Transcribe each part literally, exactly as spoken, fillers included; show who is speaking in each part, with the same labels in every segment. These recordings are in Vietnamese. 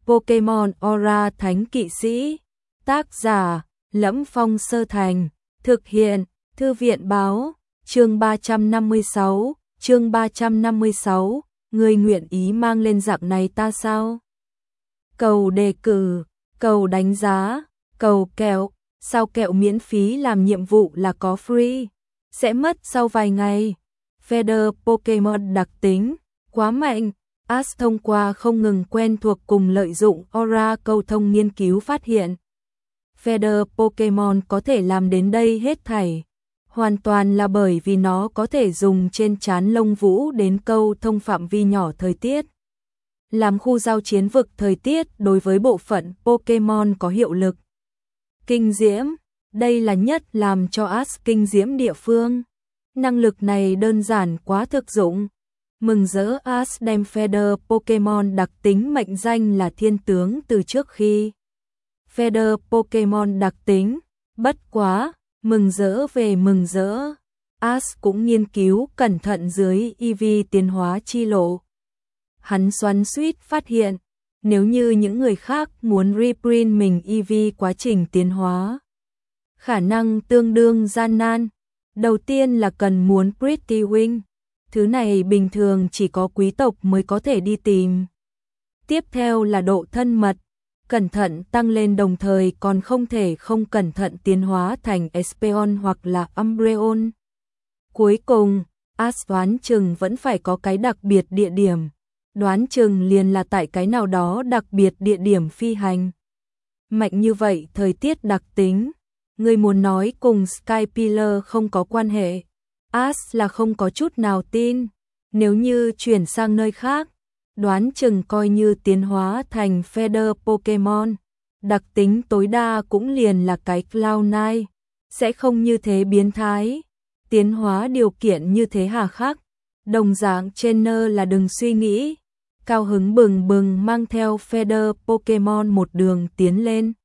Speaker 1: Pokemon Aura Thánh Kỵ Sĩ. Tác giả: Lẫm Phong Sơ Thành. Thực hiện: Thư viện báo. Chương ba trăm năm mươi sáu, chương ba trăm năm mươi sáu, người nguyện ý mang lên dạng này ta sao? Cầu đề cử, cầu đánh giá, cầu kẹo, sao kẹo miễn phí làm nhiệm vụ là có free, sẽ mất sau vài ngày. Feather Pokemon đặc tính, quá mạnh. Ash thông qua không ngừng quen thuộc cùng lợi dụng Aura cầu thông nghiên cứu phát hiện. Feather Pokemon có thể làm đến đây hết thảy, hoàn toàn là bởi vì nó có thể dùng trên trán lông vũ đến câu thông phạm vi nhỏ thời tiết. Làm khu giao chiến vực thời tiết đối với bộ phận Pokemon có hiệu lực. Kinh diễm, đây là nhất làm cho Ash kinh diễm địa phương. Năng lực này đơn giản quá thực dụng. Mừng rỡ Ash đem Feather Pokemon đặc tính mệnh danh là thiên tướng từ trước khi. Feather Pokemon đặc tính, bất quá, mừng rỡ về mừng rỡ. Ash cũng nghiên cứu cẩn thận dưới e vê tiến hóa chi lộ. Hắn xoắn xuýt phát hiện, nếu như những người khác muốn reprint mình e vê quá trình tiến hóa, khả năng tương đương gian nan. Đầu tiên là cần muốn Pretty Wing. Thứ này bình thường chỉ có quý tộc mới có thể đi tìm. Tiếp theo là độ thân mật, cẩn thận tăng lên đồng thời còn không thể không cẩn thận tiến hóa thành Espeon hoặc là Umbreon. Cuối cùng, Ash đoán chừng vẫn phải có cái đặc biệt địa điểm. Đoán chừng liền là tại cái nào đó đặc biệt địa điểm phi hành. Mạnh như vậy thời tiết đặc tính, người muốn nói cùng Skypillar không có quan hệ. Ash là không có chút nào tin. Nếu như chuyển sang nơi khác, đoán chừng coi như tiến hóa thành Feather Pokemon, đặc tính tối đa cũng liền là cái Cloud Nine, sẽ không như thế biến thái. Tiến hóa điều kiện như thế hà khắc, đồng dạng trainer là đừng suy nghĩ. Cao hứng bừng bừng mang theo Feather Pokemon một đường tiến lên.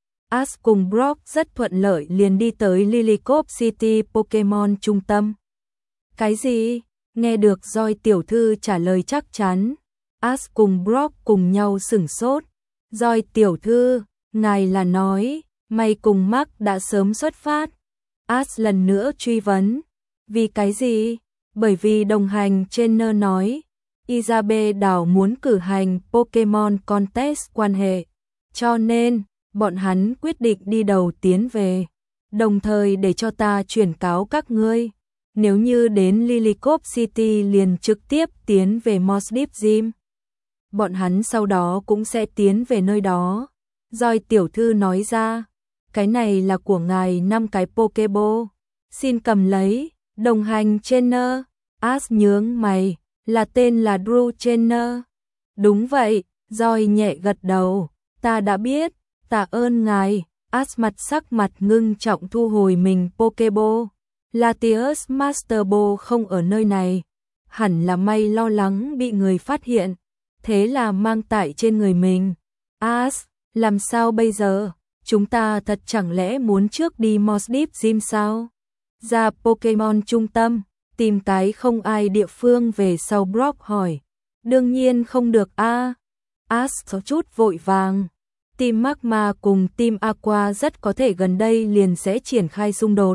Speaker 1: Ash cùng Brock rất thuận lợi liền đi tới Lilycop City Pokemon trung tâm. Cái gì? Nghe được Joy tiểu thư trả lời chắc chắn, Ash cùng Brock cùng nhau sửng sốt. Joy tiểu thư, ngài là nói, mày cùng Mark đã sớm xuất phát. Ash lần nữa truy vấn, vì cái gì? Bởi vì đồng hành trainer nói, Isabelle đảo muốn cử hành Pokemon Contest quan hệ, cho nên, bọn hắn quyết định đi đầu tiến về, đồng thời để cho ta chuyển cáo các ngươi. Nếu như đến Lilycop City liền trực tiếp tiến về Moss Deep Gym. Bọn hắn sau đó cũng sẽ tiến về nơi đó. Joy tiểu thư nói ra, cái này là của ngài năm cái Pokeball. Xin cầm lấy, đồng hành trainer. Ash nhướng mày, là tên là Drew Trainer. Đúng vậy, Joy nhẹ gật đầu, ta đã biết, tạ ơn ngài. Ash mặt sắc mặt ngưng trọng thu hồi mình Pokeball. Latios Master Ball không ở nơi này, hẳn là may lo lắng bị người phát hiện, thế là mang tại trên người mình. Ash, làm sao bây giờ? Chúng ta thật chẳng lẽ muốn trước đi Moss Deep Gym sao? Ra Pokemon trung tâm, tìm cái không ai địa phương về sau. Brock hỏi. Đương nhiên không được a. À. Ash có chút vội vàng. Team Magma cùng Team Aqua rất có thể gần đây liền sẽ triển khai xung đột.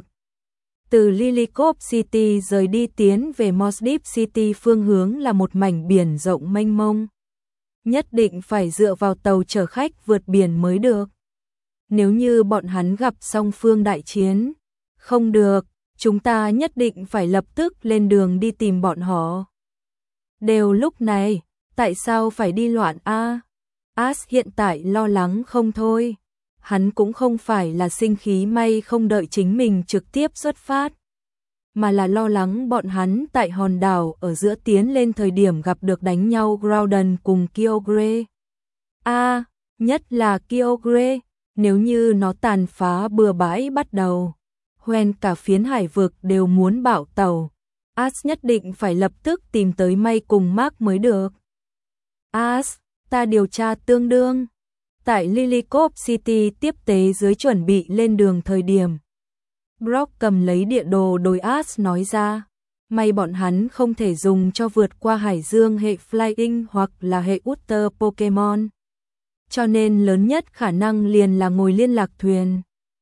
Speaker 1: Từ Lilycop City rời đi tiến về Moss Deep City phương hướng là một mảnh biển rộng mênh mông. Nhất định phải dựa vào tàu chở khách vượt biển mới được. Nếu như bọn hắn gặp song phương đại chiến, không được, chúng ta nhất định phải lập tức lên đường đi tìm bọn họ. Đều lúc này, tại sao phải đi loạn a? À? Ash hiện tại lo lắng không thôi. Hắn cũng không phải là sinh khí may không đợi chính mình trực tiếp xuất phát, mà là lo lắng bọn hắn tại hòn đảo ở giữa tiến lên thời điểm gặp được đánh nhau Groudon cùng Kyogre. A, à, nhất là Kyogre, nếu như nó tàn phá bừa bãi bắt đầu, hoen cả phiến hải vực đều muốn bạo tàu. Ash nhất định phải lập tức tìm tới May cùng Mark mới được. Ash, ta điều tra tương đương. Tại Lilycop City tiếp tế dưới chuẩn bị lên đường thời điểm, Brock cầm lấy địa đồ đối Ash nói ra, may bọn hắn không thể dùng cho vượt qua hải dương hệ Flying hoặc là hệ Water Pokemon. cho nên lớn nhất khả năng liền là ngồi liên lạc thuyền.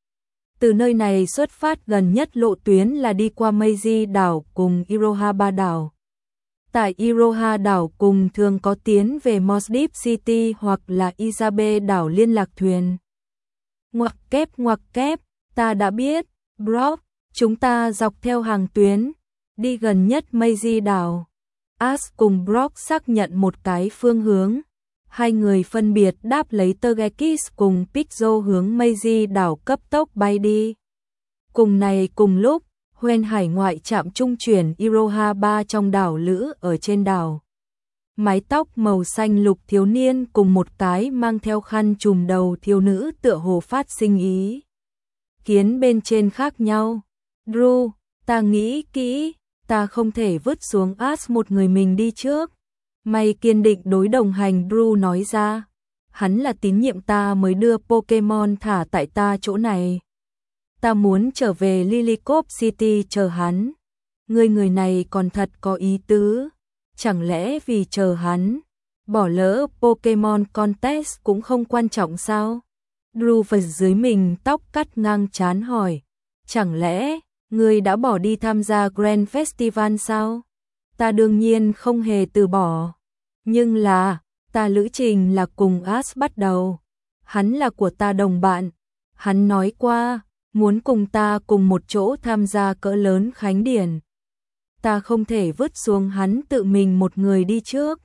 Speaker 1: Từ nơi này xuất phát gần nhất lộ tuyến là đi qua Meiji đảo cùng Iroha ba đảo. Tại Iroha đảo cùng thường có tiến về Maldives City hoặc là Izabe đảo liên lạc thuyền. Ngoặc kép ngoặc kép, ta đã biết, Brock, chúng ta dọc theo hàng tuyến, đi gần nhất Meiji đảo. Ash cùng Brock xác nhận một cái phương hướng. Hai người phân biệt đáp lấy Togekiss cùng Pixel hướng Meiji đảo cấp tốc bay đi. Cùng này cùng lúc, Hoen hải ngoại trạm trung chuyển Iroha ba trong đảo lữ ở trên đảo. Mái tóc màu xanh lục thiếu niên cùng một cái mang theo khăn trùm đầu thiếu nữ tựa hồ phát sinh ý kiến bên trên khác nhau. Drew, ta nghĩ kỹ, ta không thể vứt xuống Ash một người mình đi trước. May kiên định đối đồng hành Drew nói ra. Hắn là tín nhiệm ta mới đưa Pokemon thả tại ta chỗ này. Ta muốn trở về Lillicop City chờ hắn. Người người này còn thật có ý tứ. Chẳng lẽ vì chờ hắn, bỏ lỡ Pokemon Contest cũng không quan trọng sao? Drew vật dưới mình tóc cắt ngang trán hỏi. Chẳng lẽ, người đã bỏ đi tham gia Grand Festival sao? Ta đương nhiên không hề từ bỏ. Nhưng là, ta lữ trình là cùng Ash bắt đầu. Hắn là của ta đồng bạn. Hắn nói qua, muốn cùng ta cùng một chỗ tham gia cỡ lớn khánh điển. Ta không thể vứt xuống hắn tự mình một người đi trước.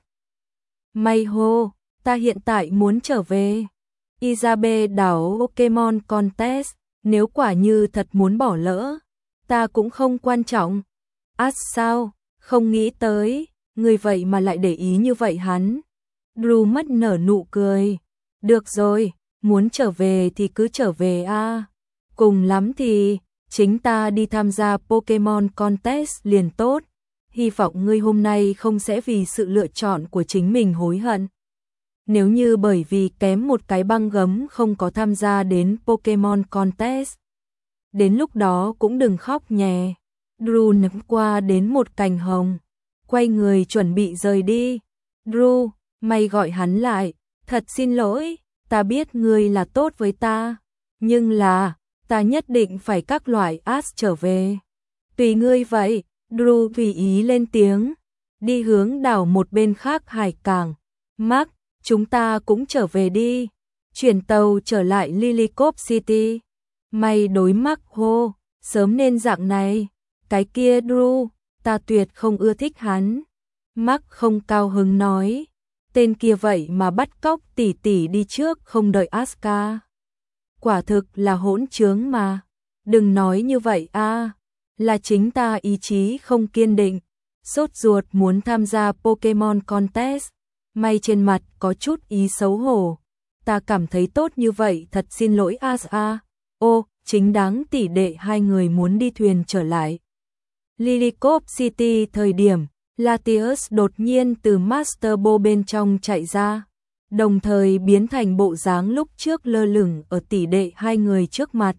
Speaker 1: May hô, ta hiện tại muốn trở về. Izabe đảo Pokemon Contest, nếu quả như thật muốn bỏ lỡ, ta cũng không quan trọng. Ash sao, không nghĩ tới, người vậy mà lại để ý như vậy hắn. Drew mắt nở nụ cười. Được rồi, muốn trở về thì cứ trở về a. À. Cùng lắm thì, chính ta đi tham gia Pokemon Contest liền tốt. Hy vọng ngươi hôm nay không sẽ vì sự lựa chọn của chính mình hối hận. Nếu như bởi vì kém một cái băng gấm không có tham gia đến Pokemon Contest, đến lúc đó cũng đừng khóc nhè. Drew nắm qua đến một cành hồng, quay người chuẩn bị rời đi. Drew, mày gọi hắn lại, thật xin lỗi, ta biết ngươi là tốt với ta, nhưng là, ta nhất định phải các loại Ash trở về. Tùy ngươi vậy, Drew tùy ý lên tiếng, đi hướng đảo một bên khác hải cảng. Mark, chúng ta cũng trở về đi, chuyển tàu trở lại Lillicop City. Mày đối Mark hô, sớm nên dạng này, cái kia Drew, ta tuyệt không ưa thích hắn. Mark không cao hứng nói, tên kia vậy mà bắt cóc tỷ tỷ đi trước không đợi Asuka. Quả thực là hỗn trướng mà, đừng nói như vậy a, là chính ta ý chí không kiên định, sốt ruột muốn tham gia Pokemon Contest. May trên mặt có chút ý xấu hổ, ta cảm thấy tốt như vậy thật xin lỗi Asa. Ô, chính đáng tỷ đệ hai người muốn đi thuyền trở lại Lillicop City thời điểm, Latios đột nhiên từ Master Ball bên trong chạy ra, đồng thời biến thành bộ dáng lúc trước lơ lửng ở tỷ đệ hai người trước mặt.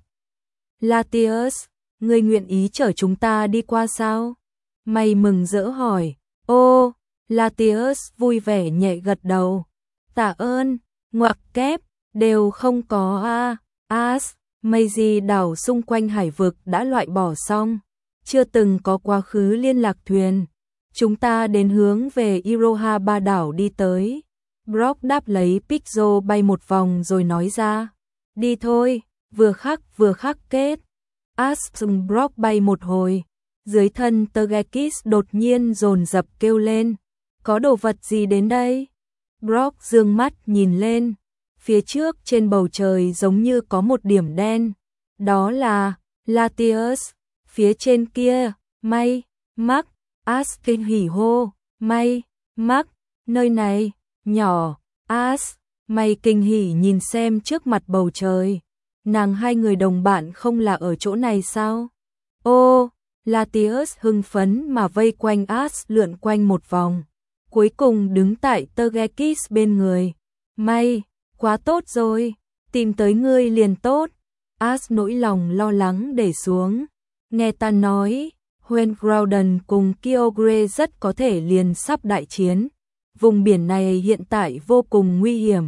Speaker 1: Latios, ngươi nguyện ý chở chúng ta đi qua sao? May mừng rỡ hỏi. Ô, Latios vui vẻ nhẹ gật đầu. Tạ ơn, ngoặc kép, đều không có a. As, Meiji đảo xung quanh hải vực đã loại bỏ xong, chưa từng có quá khứ liên lạc thuyền. Chúng ta đến hướng về Iroha ba đảo đi tới. Brock đáp lấy Pixel bay một vòng rồi nói ra. Đi thôi, vừa khắc vừa khắc kết. Ash dùng Brock bay một hồi. Dưới thân Togekiss đột nhiên dồn dập kêu lên. Có đồ vật gì đến đây? Brock dương mắt nhìn lên. Phía trước trên bầu trời giống như có một điểm đen. Đó là Latios. Phía trên kia, May, Mark, Ash kinh hỉ hô. May, Mark, nơi này, nhỏ, Ash. May kinh hỉ nhìn xem trước mặt bầu trời. Nàng hai người đồng bạn không là ở chỗ này sao? Ô, Latios hưng phấn mà vây quanh Ash lượn quanh một vòng. Cuối cùng đứng tại Togekiss bên người. May, quá tốt rồi, tìm tới ngươi liền tốt. Ash nỗi lòng lo lắng để xuống. Nghe ta nói, Hoenn Groudon cùng Kyogre rất có thể liền sắp đại chiến. Vùng biển này hiện tại vô cùng nguy hiểm.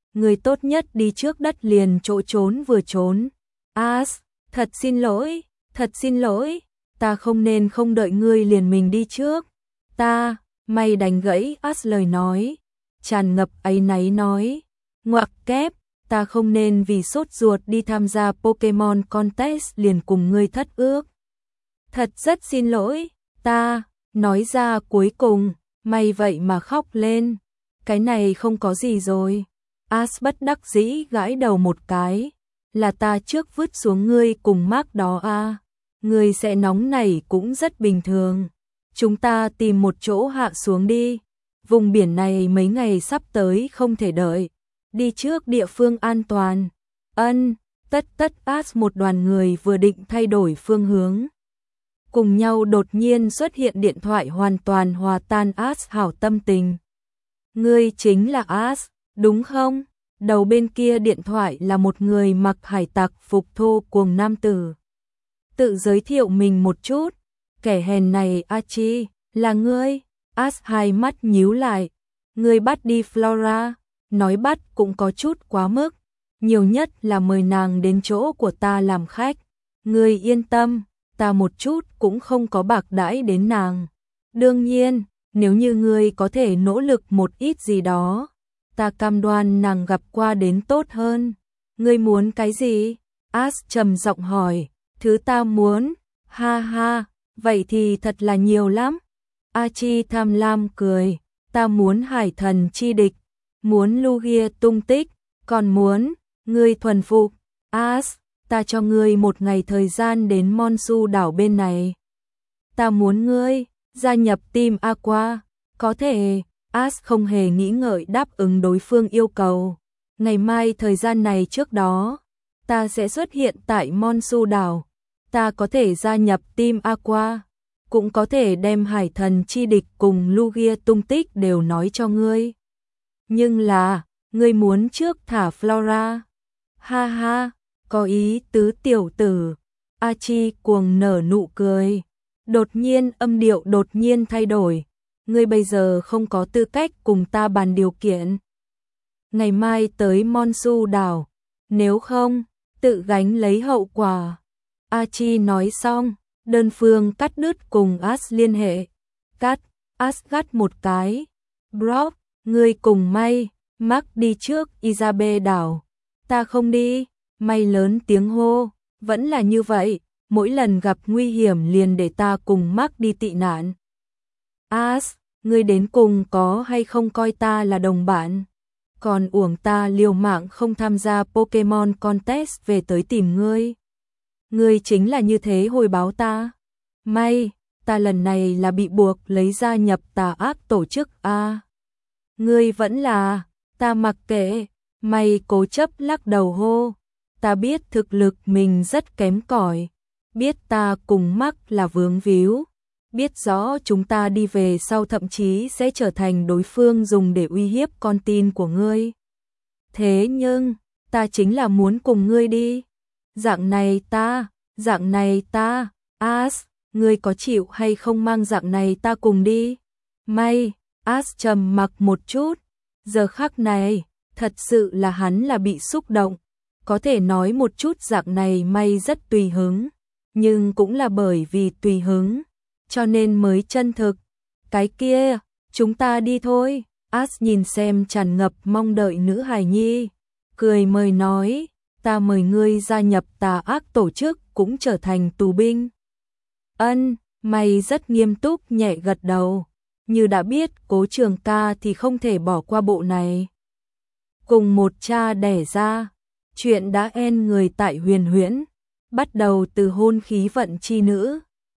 Speaker 1: người tốt nhất đi trước đất liền chỗ trốn vừa trốn. As, thật xin lỗi, thật xin lỗi, ta không nên không đợi ngươi liền mình đi trước. Ta, mày đánh gãy As lời nói, tràn ngập áy náy nói, ngoặc kép, ta không nên vì sốt ruột đi tham gia Pokemon Contest liền cùng ngươi thất ước. Thật rất xin lỗi, ta, nói ra cuối cùng, mày vậy mà khóc lên, cái này không có gì rồi. As bất đắc dĩ gãi đầu một cái, là ta trước vứt xuống ngươi cùng Mark đó à, ngươi sẽ nóng nảy cũng rất bình thường. Chúng ta tìm một chỗ hạ xuống đi, vùng biển này mấy ngày sắp tới không thể đợi, đi trước địa phương an toàn. Ân, tất tất As một đoàn người vừa định thay đổi phương hướng. Cùng nhau đột nhiên xuất hiện điện thoại hoàn toàn hòa tan As hảo tâm tình. Ngươi chính là As, đúng không? Đầu bên kia điện thoại là một người mặc hải tặc phục thô cuồng nam tử. Tự giới thiệu mình một chút, kẻ hèn này Archie, là ngươi? As hai mắt nhíu lại, ngươi bắt đi Flora, nói bắt cũng có chút quá mức, nhiều nhất là mời nàng đến chỗ của ta làm khách. Ngươi yên tâm, ta một chút cũng không có bạc đãi đến nàng. Đương nhiên, nếu như ngươi có thể nỗ lực một ít gì đó, ta cam đoan nàng gặp qua đến tốt hơn. Ngươi muốn cái gì? As trầm giọng hỏi. Thứ ta muốn, ha ha, vậy thì thật là nhiều lắm. Archie tham lam cười, ta muốn hải thần chi địch, muốn Lugia tung tích, còn muốn, ngươi thuần phục. As, ta cho ngươi một ngày thời gian đến Monsu đảo bên này. Ta muốn ngươi gia nhập team Aqua, có thể. As không hề nghĩ ngợi đáp ứng đối phương yêu cầu. Ngày mai thời gian này trước đó, ta sẽ xuất hiện tại Monsu đảo. Ta có thể gia nhập team Aqua, cũng có thể đem hải thần chi địch cùng Lugia tung tích đều nói cho ngươi. Nhưng là, ngươi muốn trước thả Flora. Ha ha, có ý tứ tiểu tử. Archie cuồng nở nụ cười. Đột nhiên âm điệu đột nhiên thay đổi. Ngươi bây giờ không có tư cách cùng ta bàn điều kiện. Ngày mai tới Monsu đảo, nếu không, tự gánh lấy hậu quả. Archie nói xong, đơn phương cắt đứt cùng As liên hệ. Cắt, As gắt một cái. Brock, ngươi cùng May, Mark đi trước Isabelle đảo. Ta không đi, May lớn tiếng hô. Vẫn là như vậy, mỗi lần gặp nguy hiểm liền để ta cùng Mark đi tị nạn. As, ngươi đến cùng có hay không coi ta là đồng bạn? Còn uổng ta liều mạng không tham gia Pokemon Contest về tới tìm ngươi. Ngươi chính là như thế hồi báo ta. May, ta lần này là bị buộc lấy gia nhập tà ác tổ chức a. À, ngươi vẫn là, ta mặc kệ. May cố chấp lắc đầu hô. Ta biết thực lực mình rất kém cỏi, biết ta cùng Mark là vướng víu, biết rõ chúng ta đi về sau thậm chí sẽ trở thành đối phương dùng để uy hiếp con tin của ngươi. Thế nhưng, ta chính là muốn cùng ngươi đi. Dạng này ta, dạng này ta, As, ngươi có chịu hay không mang dạng này ta cùng đi? May, As trầm mặc một chút, giờ khắc này, thật sự là hắn là bị xúc động. Có thể nói một chút dạng này May rất tùy hứng, nhưng cũng là bởi vì tùy hứng, cho nên mới chân thực. Cái kia, chúng ta đi thôi. As nhìn xem tràn ngập mong đợi nữ hài nhi, cười mời nói, ta mời ngươi gia nhập tà ác tổ chức cũng trở thành tù binh. Ân, May rất nghiêm túc nhẹ gật đầu, như đã biết Cố Trường Ca thì không thể bỏ qua bộ này. Cùng một cha đẻ ra, chuyện đã en người tại Huyền Huyễn, bắt đầu từ hôn khí vận chi nữ.